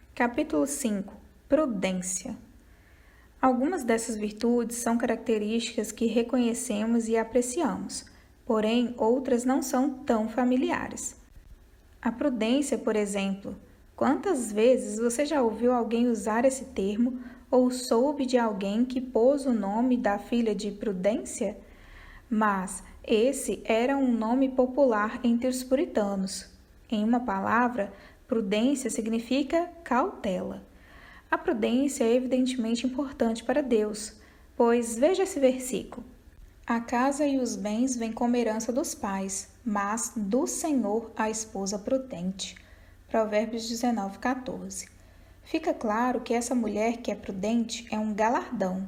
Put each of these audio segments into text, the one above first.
Capítulo 5. Prudência. Algumas dessas virtudes são características que reconhecemos e apreciamos, porém outras não são tão familiares. A prudência, por exemplo. Quantas vezes você já ouviu alguém usar esse termo ou soube de alguém que pôs o nome da filha de Prudência? Mas esse era um nome popular entre os puritanos. Em uma palavra, prudência significa cautela. A prudência é evidentemente importante para Deus, pois veja esse versículo. A casa e os bens vêm como herança dos pais, mas do Senhor a esposa prudente. Provérbios 19:14. Fica claro que essa mulher que é prudente é um galardão.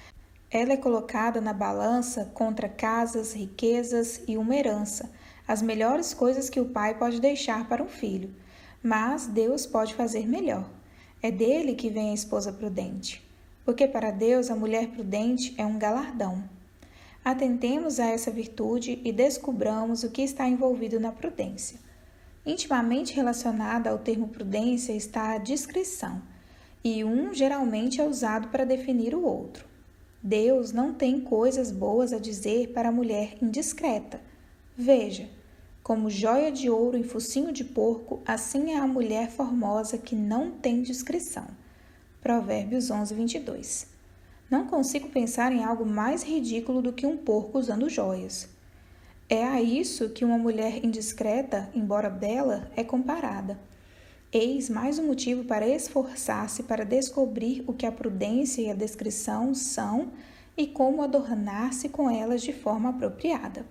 Ela é colocada na balança contra casas, riquezas e uma herança, as melhores coisas que o pai pode deixar para um filho. Mas Deus pode fazer melhor. É dele que vem a esposa prudente, porque para Deus a mulher prudente é um galardão. Atentemos a essa virtude e descubramos o que está envolvido na prudência. Intimamente relacionada ao termo prudência está a discrição, e um geralmente é usado para definir o outro. Deus não tem coisas boas a dizer para a mulher indiscreta. Veja, como joia de ouro em focinho de porco, assim é a mulher formosa que não tem discrição. Provérbios 11:22. Não consigo pensar em algo mais ridículo do que um porco usando joias. É a isso que uma mulher indiscreta, embora bela, é comparada. Eis mais um motivo para esforçar-se para descobrir o que a prudência e a discrição são e como adornar-se com elas de forma apropriada.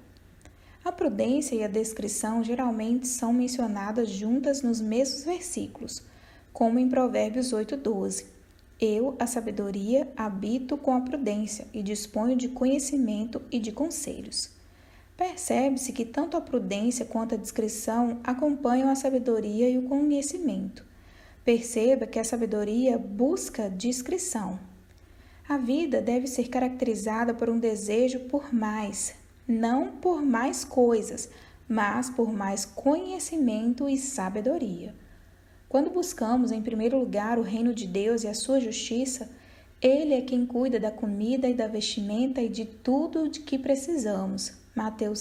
A prudência e a discrição geralmente são mencionadas juntas nos mesmos versículos, como em Provérbios 8:12. Eu, a sabedoria, habito com a prudência e disponho de conhecimento e de conselhos. Percebe-se que tanto a prudência quanto a discrição acompanham a sabedoria e o conhecimento. Perceba que a sabedoria busca discrição. A vida deve ser caracterizada por um desejo por mais, não por mais coisas, mas por mais conhecimento e sabedoria. Quando buscamos em primeiro lugar o reino de Deus e a sua justiça, Ele é quem cuida da comida e da vestimenta e de tudo de que precisamos. Mateus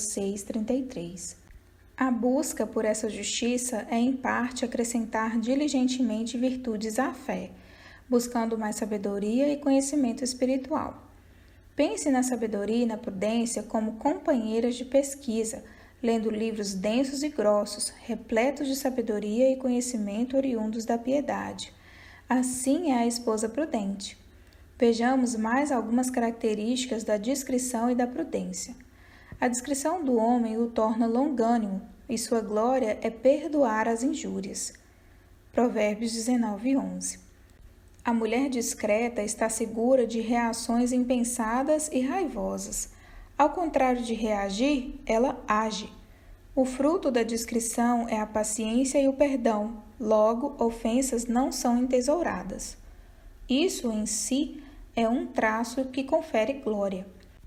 6:33. A busca por essa justiça é, em parte, acrescentar diligentemente virtudes à fé, buscando mais sabedoria e conhecimento espiritual. Pense na sabedoria e na prudência como companheiras de pesquisa, lendo livros densos e grossos, repletos de sabedoria e conhecimento oriundos da piedade. Assim é a esposa prudente. Vejamos mais algumas características da discrição e da prudência. A discrição do homem o torna longânimo, e sua glória é perdoar as injúrias. Provérbios 19:11. A mulher discreta está segura de reações impensadas e raivosas. Ao contrário de reagir, ela age. O fruto da discrição é a paciência e o perdão, logo, ofensas não são entesouradas. Isso em si é um traço que confere glória.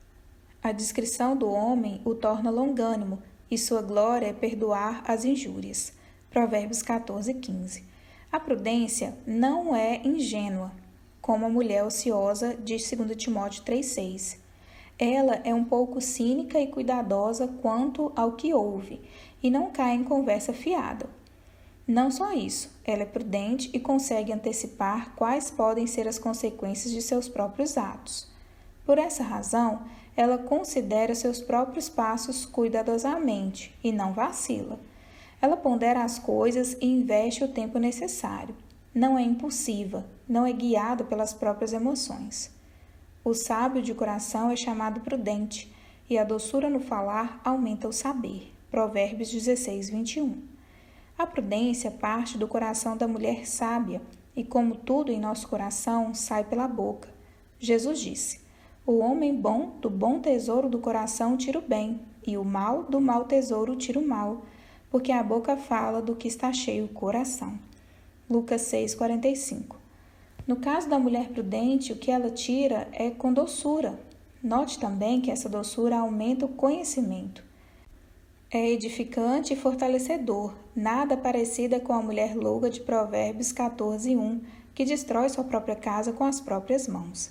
A discrição do homem o torna longânimo, e sua glória é perdoar as injúrias. Provérbios 14:15. A prudência não é ingênua, como a mulher ociosa de 2 Timóteo 3:6. Ela é um pouco cínica e cuidadosa quanto ao que ouve, e não cai em conversa fiada. Não só isso, ela é prudente e consegue antecipar quais podem ser as consequências de seus próprios atos. Por essa razão, ela considera seus próprios passos cuidadosamente e não vacila. Ela pondera as coisas e investe o tempo necessário. Não é impulsiva, não é guiada pelas próprias emoções. O sábio de coração é chamado prudente, e a doçura no falar aumenta o saber. Provérbios 16:21. A prudência parte do coração da mulher sábia, e como tudo em nosso coração, sai pela boca. Jesus disse: o homem bom do bom tesouro do coração tira o bem, e o mal do mau tesouro tira o mal, porque a boca fala do que está cheio o coração. Lucas 6:45. No caso da mulher prudente, o que ela tira é com doçura. Note também que essa doçura aumenta o conhecimento. É edificante e fortalecedor, nada parecida com a mulher louca de Provérbios 14:1, que destrói sua própria casa com as próprias mãos.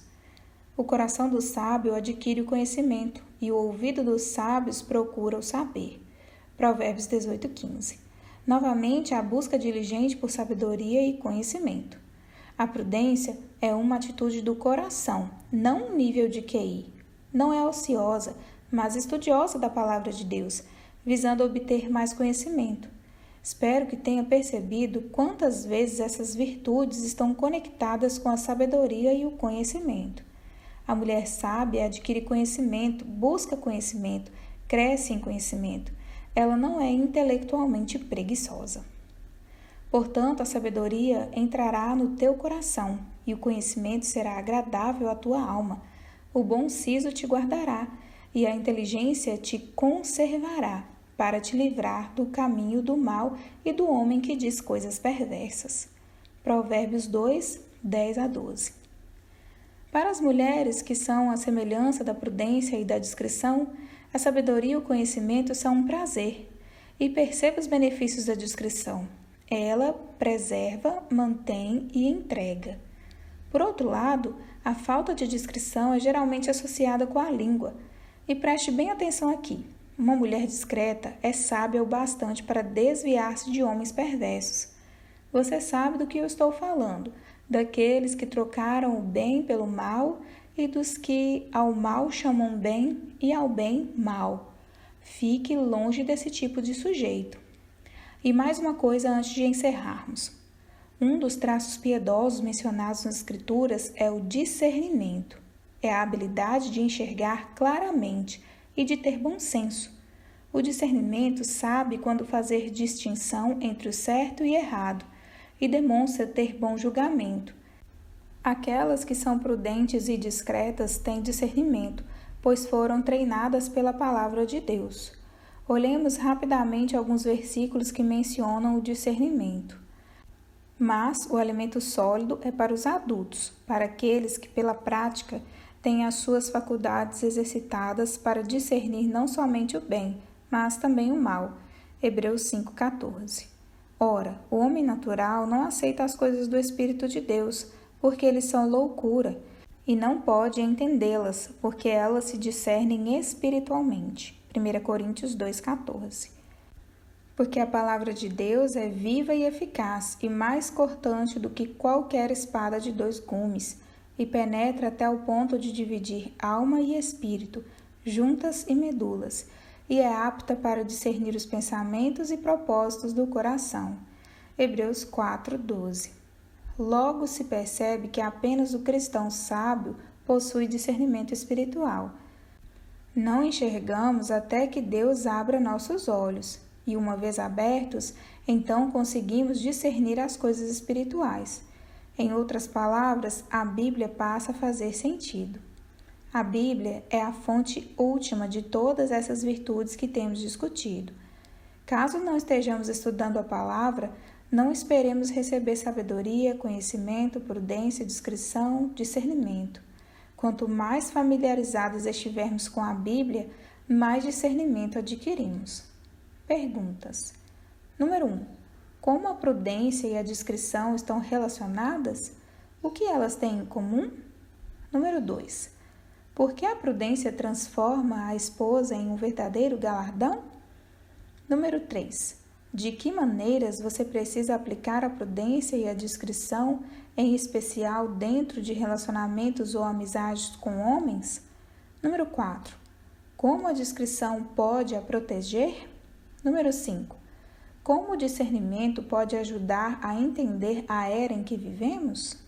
O coração do sábio adquire o conhecimento, e o ouvido dos sábios procura o saber. Provérbios 18:15. Novamente, a busca diligente por sabedoria e conhecimento. A prudência é uma atitude do coração, não um nível de QI. Não é ociosa, mas estudiosa da palavra de Deus, visando obter mais conhecimento. Espero que tenha percebido quantas vezes essas virtudes estão conectadas com a sabedoria e o conhecimento. A mulher sábia adquire conhecimento, busca conhecimento, cresce em conhecimento. Ela não é intelectualmente preguiçosa. Portanto, a sabedoria entrará no teu coração e o conhecimento será agradável à tua alma. O bom siso te guardará e a inteligência te conservará, para te livrar do caminho do mal e do homem que diz coisas perversas. Provérbios 2, 10-12. Para as mulheres que são a semelhança da prudência e da discrição, a sabedoria e o conhecimento são um prazer. E perceba os benefícios da discrição. Ela preserva, mantém e entrega. Por outro lado, a falta de discrição é geralmente associada com a língua. E preste bem atenção aqui. Uma mulher discreta é sábia o bastante para desviar-se de homens perversos. Você sabe do que eu estou falando, daqueles que trocaram o bem pelo mal e dos que ao mal chamam bem e ao bem mal. Fique longe desse tipo de sujeito. E mais uma coisa antes de encerrarmos. Um dos traços piedosos mencionados nas Escrituras é o discernimento. É a habilidade de enxergar claramente e de ter bom senso. O discernimento sabe quando fazer distinção entre o certo e errado e demonstra ter bom julgamento. Aquelas que são prudentes e discretas têm discernimento, pois foram treinadas pela palavra de Deus. Olhemos rapidamente alguns versículos que mencionam o discernimento. Mas o alimento sólido é para os adultos, para aqueles que pela prática têm as suas faculdades exercitadas para discernir não somente o bem, mas também o mal. Hebreus 5,14. Ora, o homem natural não aceita as coisas do Espírito de Deus, porque eles são loucura, e não pode entendê-las, porque elas se discernem espiritualmente. 1 Coríntios 2,14. Porque a palavra de Deus é viva e eficaz, e mais cortante do que qualquer espada de 2 gumes, e penetra até o ponto de dividir alma e espírito, juntas e medulas, e é apta para discernir os pensamentos e propósitos do coração. Hebreus 4:12. Logo se percebe que apenas o cristão sábio possui discernimento espiritual. Não enxergamos até que Deus abra nossos olhos, e uma vez abertos, então conseguimos discernir as coisas espirituais. Em outras palavras, a Bíblia passa a fazer sentido. A Bíblia é a fonte última de todas essas virtudes que temos discutido. Caso não estejamos estudando a palavra, não esperemos receber sabedoria, conhecimento, prudência, discrição, discernimento. Quanto mais familiarizados estivermos com a Bíblia, mais discernimento adquirimos. Perguntas. Número 1. Como a prudência e a discrição estão relacionadas? O que elas têm em comum? Número 2. Por que a prudência transforma a esposa em um verdadeiro galardão? Número 3. De que maneiras você precisa aplicar a prudência e a discrição, em especial dentro de relacionamentos ou amizades com homens? Número 4. Como a discrição pode a proteger? Número 5. Como o discernimento pode ajudar a entender a era em que vivemos?